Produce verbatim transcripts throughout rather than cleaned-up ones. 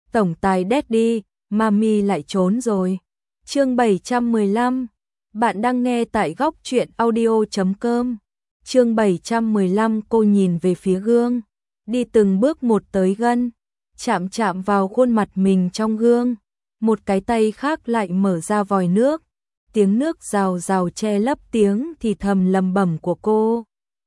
tổng tài Daddy, Mami lại trốn rồi. Chương bảy trăm mười lăm. Bạn đang nghe tại góc truyện audio chấm com. Chương bảy trăm mười lăm. Cô nhìn về phía gương, đi từng bước một tới gần, chạm chạm vào khuôn mặt mình trong gương. Một cái tay khác lại mở ra vòi nước, tiếng nước rào rào che lấp tiếng thì thầm lầm bẩm của cô.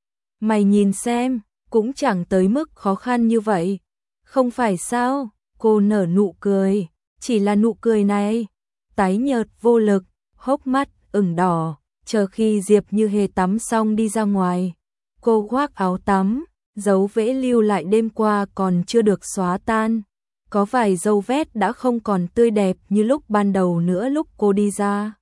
Mày nhìn xem, cũng chẳng tới mức khó khăn như vậy, không phải sao? Cô nở nụ cười, chỉ là nụ cười này, tái nhợt vô lực, hốc mắt ửng đỏ, chờ khi Diệp Như Hề tắm xong đi ra ngoài. Cô khoác áo tắm, dấu vết lưu lại đêm qua còn chưa được xóa tan. Có vài dấu vết đã không còn tươi đẹp như lúc ban đầu nữa lúc cô đi ra.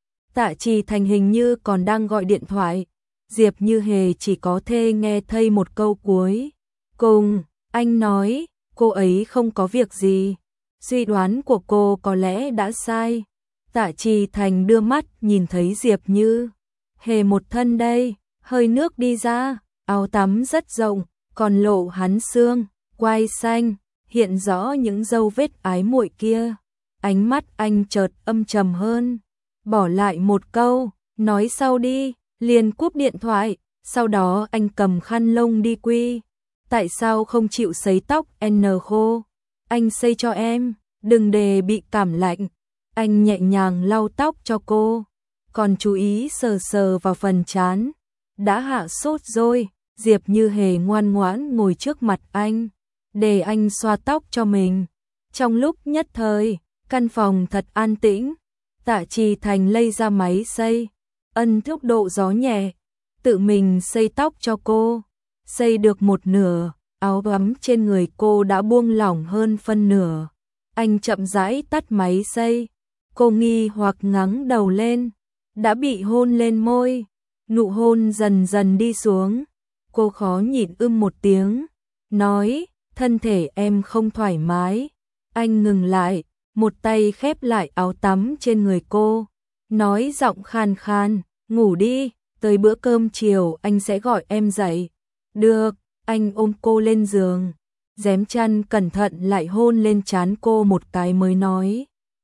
Tạ Trì Thành hình như còn đang gọi điện thoại. Diệp Như Hề chỉ có thể nghe thấy một câu cuối cùng, anh nói, cô ấy không có việc gì. Suy đoán của cô có lẽ đã sai. Tạ Trì Thành đưa mắt nhìn thấy Diệp Như Hề một thân đây, hơi nước đi ra, áo tắm rất rộng, còn lộ hắn xương, quai xanh, hiện rõ những dấu vết ái muội kia. Ánh mắt anh chợt âm trầm hơn, bỏ lại một câu, nói sau đi, liền cúp điện thoại. Sau đó anh cầm khăn lông đi quy. Tại sao không chịu sấy tóc N khô? Anh sấy cho em, đừng để bị cảm lạnh. Anh nhẹ nhàng lau tóc cho cô, còn chú ý sờ sờ vào phần trán. Đã hạ sốt rồi. Diệp Như Hề ngoan ngoãn ngồi trước mặt anh, để anh xoa tóc cho mình. Trong lúc nhất thời, căn phòng thật an tĩnh. Tạ Trì Thành lấy ra máy sấy, ấn thúc độ gió nhẹ, tự mình sấy tóc cho cô. Sấy được một nửa, áo gấm trên người cô đã buông lỏng hơn phân nửa. Anh chậm rãi tắt máy sấy. Cô nghi hoặc ngẩng đầu lên, đã bị hôn lên môi. Nụ hôn dần dần đi xuống. Cô khó nhịn ưm một tiếng, nói, thân thể em không thoải mái. Anh ngừng lại, một tay khép lại áo tắm trên người cô, nói giọng khan khan, ngủ đi, tới bữa cơm chiều anh sẽ gọi em dậy. Được. Anh ôm cô lên giường, rém chăn cẩn thận lại hôn lên trán cô một cái mới nói,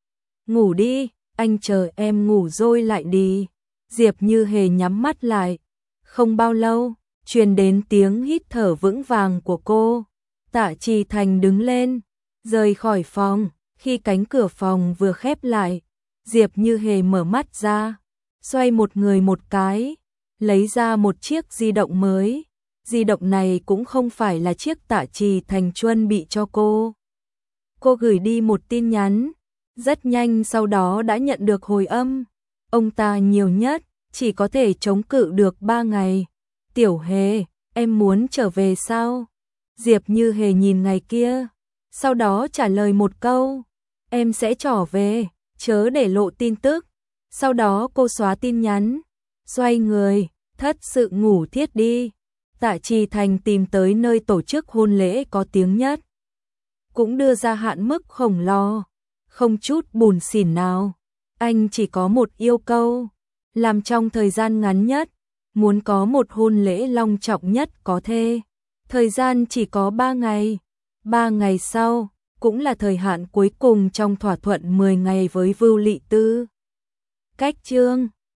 ngủ đi, anh chờ em ngủ rồi lại đi. Diệp Như Hề nhắm mắt lại. Không bao lâu, truyền đến tiếng hít thở vững vàng của cô. Tạ Trì Thành đứng lên, rời khỏi phòng. Khi cánh cửa phòng vừa khép lại, Diệp Như Hề mở mắt ra, xoay một người một cái, lấy ra một chiếc di động mới. Di động này cũng không phải là chiếc Tạ Trì Thành chuẩn bị cho cô. Cô gửi đi một tin nhắn, rất nhanh sau đó đã nhận được hồi âm. Ông ta nhiều nhất chỉ có thể chống cự được ba ngày. Tiểu Hề, em muốn trở về sao? Diệp Như Hề nhìn ngày kia, sau đó trả lời một câu, em sẽ trở về, chớ để lộ tin tức. Sau đó cô xóa tin nhắn, xoay người, thất sự ngủ thiếp đi. Tạ Trì Thành tìm tới nơi tổ chức hôn lễ có tiếng nhất, cũng đưa ra hạn mức khổng lồ, không chút bủn xỉn nào. Anh chỉ có một yêu cầu, làm trong thời gian ngắn nhất, muốn có một hôn lễ long trọng nhất có thể. Thời gian chỉ có ba ngày. Ba ngày sau, cũng là thời hạn cuối cùng trong thỏa thuận mười ngày với Vưu Lị Tư. Cách chương